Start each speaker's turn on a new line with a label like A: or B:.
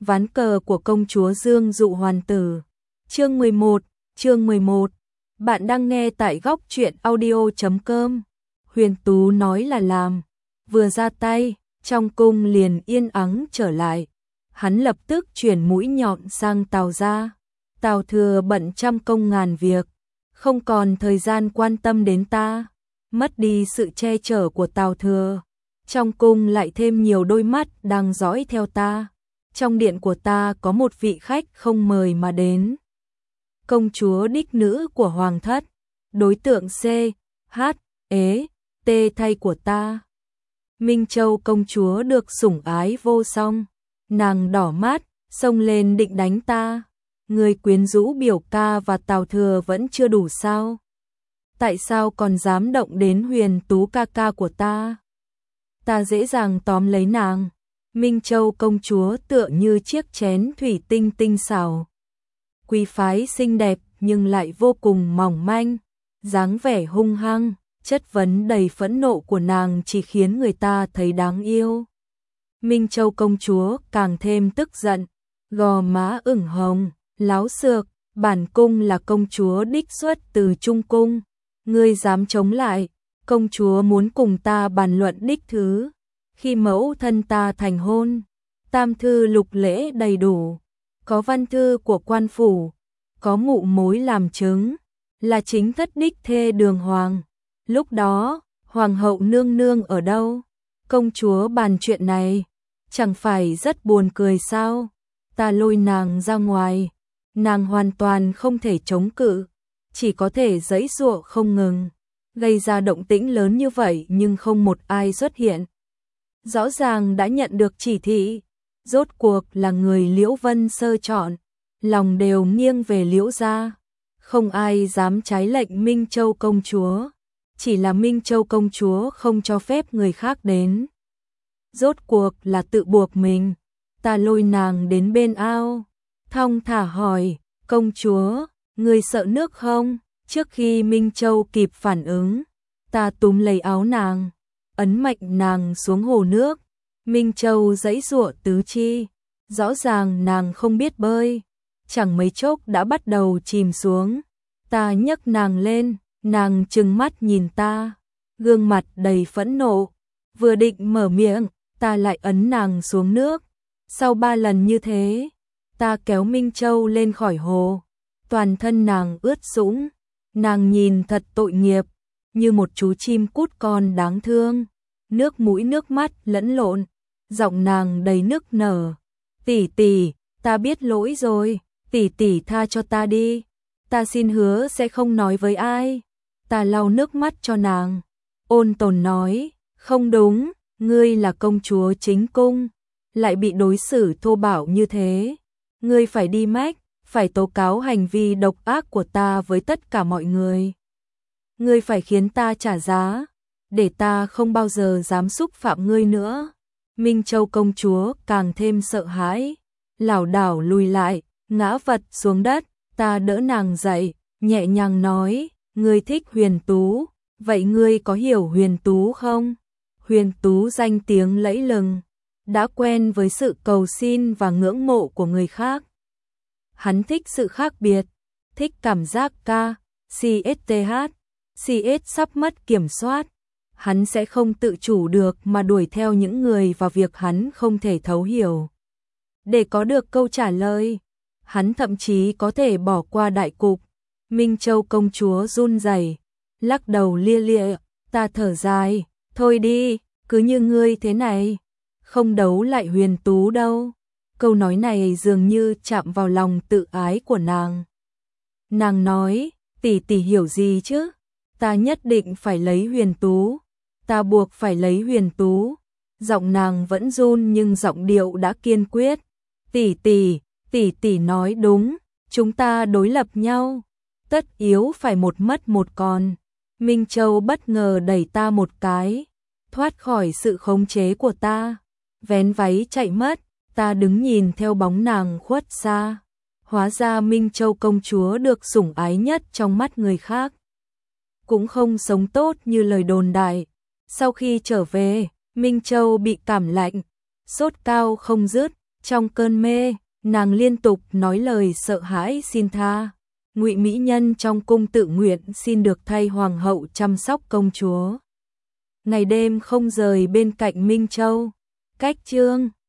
A: Ván cờ của công chúa Dương dụ hoàn tử. Chương 11. Bạn đang nghe tại góc truyện audio.com. Huyền Tú nói là làm, vừa ra tay, trong cung liền yên ắng trở lại. Hắn lập tức chuyển mũi nhọn sang Tào gia. Tào Thừa bận trăm công ngàn việc, không còn thời gian quan tâm đến ta. Mất đi sự che chở của Tào Thừa, trong cung lại thêm nhiều đôi mắt đang dõi theo ta. Trong điện của ta có một vị khách không mời mà đến. Công chúa đích nữ của hoàng thất, đối tượng C, H, E, T thay của ta. Minh Châu công chúa được sủng ái vô song, nàng đỏ mắt, xông lên định đánh ta. Người quyến rũ biểu ca và Tào Thừa vẫn chưa đủ sao? Tại sao còn dám động đến Huyền Tú ca ca của ta? Ta dễ dàng tóm lấy nàng. Minh Châu công chúa tựa như chiếc chén thủy tinh tinh xảo, quý phái xinh đẹp nhưng lại vô cùng mỏng manh, dáng vẻ hung hăng, chất vấn đầy phẫn nộ của nàng chỉ khiến người ta thấy đáng yêu. Minh Châu công chúa càng thêm tức giận, gò má ửng hồng, láo xược, bản cung là công chúa đích xuất từ Trung cung, ngươi dám chống lại? Công chúa muốn cùng ta bàn luận đích thứ. Khi mẫu thân ta thành hôn, tam thư lục lễ đầy đủ, có văn thư của quan phủ, có mụ mối làm chứng, là chính thất đích thê Đường Hoàng. Lúc đó, hoàng hậu nương nương ở đâu? Công chúa bàn chuyện này, chẳng phải rất buồn cười sao? Ta lôi nàng ra ngoài, nàng hoàn toàn không thể chống cự, chỉ có thể giãy giụa không ngừng, gây ra động tĩnh lớn như vậy nhưng không một ai xuất hiện. Rõ ràng đã nhận được chỉ thị, rốt cuộc là người Liễu Vân Sơ chọn, lòng đều nghiêng về Liễu gia, không ai dám trái lệnh Minh Châu công chúa, chỉ là Minh Châu công chúa không cho phép người khác đến. Rốt cuộc là tự buộc mình, ta lôi nàng đến bên ao, thong thả hỏi, công chúa, người sợ nước không? Trước khi Minh Châu kịp phản ứng, ta túm lấy áo nàng, ấn mạnh nàng xuống hồ nước. Minh Châu giãy giụa tứ chi, rõ ràng nàng không biết bơi, chẳng mấy chốc đã bắt đầu chìm xuống. Ta nhấc nàng lên, nàng trừng mắt nhìn ta, gương mặt đầy phẫn nộ, vừa định mở miệng, ta lại ấn nàng xuống nước. Sau 3 lần như thế, ta kéo Minh Châu lên khỏi hồ, toàn thân nàng ướt sũng, nàng nhìn thật tội nghiệp, như một chú chim cút con đáng thương, nước mũi nước mắt lẫn lộn, giọng nàng đầy nức nở. Tỷ tỷ, ta biết lỗi rồi, tỷ tỷ tha cho ta đi, ta xin hứa sẽ không nói với ai. Ta lau nước mắt cho nàng, ôn tồn nói, không đúng, ngươi là công chúa chính cung, lại bị đối xử thô bạo như thế, ngươi phải đi mách, phải tố cáo hành vi độc ác của ta với tất cả mọi người. Ngươi phải khiến ta trả giá, để ta không bao giờ dám xúc phạm ngươi nữa. Minh Châu công chúa càng thêm sợ hãi, lảo đảo lùi lại, ngã vật xuống đất. Ta đỡ nàng dậy, nhẹ nhàng nói, ngươi thích Huyền Tú, vậy ngươi có hiểu Huyền Tú không? Huyền Tú danh tiếng lẫy lừng, đã quen với sự cầu xin và ngưỡng mộ của người khác. Hắn thích sự khác biệt, thích cảm giác CS sắp mất kiểm soát. Hắn sẽ không tự chủ được mà đuổi theo những người và việc hắn không thể thấu hiểu. Để có được câu trả lời, hắn thậm chí có thể bỏ qua đại cục. Minh Châu công chúa run rẩy, lắc đầu lia lịa, ta thở dài, thôi đi, cứ như ngươi thế này, không đấu lại Huyền Tú đâu. Câu nói này dường như chạm vào lòng tự ái của nàng. Nàng nói, tỷ tỷ hiểu gì chứ? Ta nhất định phải lấy Huyền Tú, ta buộc phải lấy Huyền Tú. Giọng nàng vẫn run nhưng giọng điệu đã kiên quyết. Tỷ tỷ nói đúng, chúng ta đối lập nhau, tất yếu phải một mất một còn. Minh Châu bất ngờ đẩy ta một cái, thoát khỏi sự khống chế của ta, vén váy chạy mất. Ta đứng nhìn theo bóng nàng khuất xa. Hóa ra Minh Châu công chúa được sủng ái nhất trong mắt người khác, cũng không sống tốt như lời đồn đại. Sau khi trở về, Minh Châu bị cảm lạnh, sốt cao không dứt, Trong cơn mê, nàng liên tục nói lời sợ hãi xin tha. Ngụy mỹ nhân trong cung tự nguyện xin được thay hoàng hậu chăm sóc công chúa. Ngày đêm không rời bên cạnh Minh Châu. Cách chương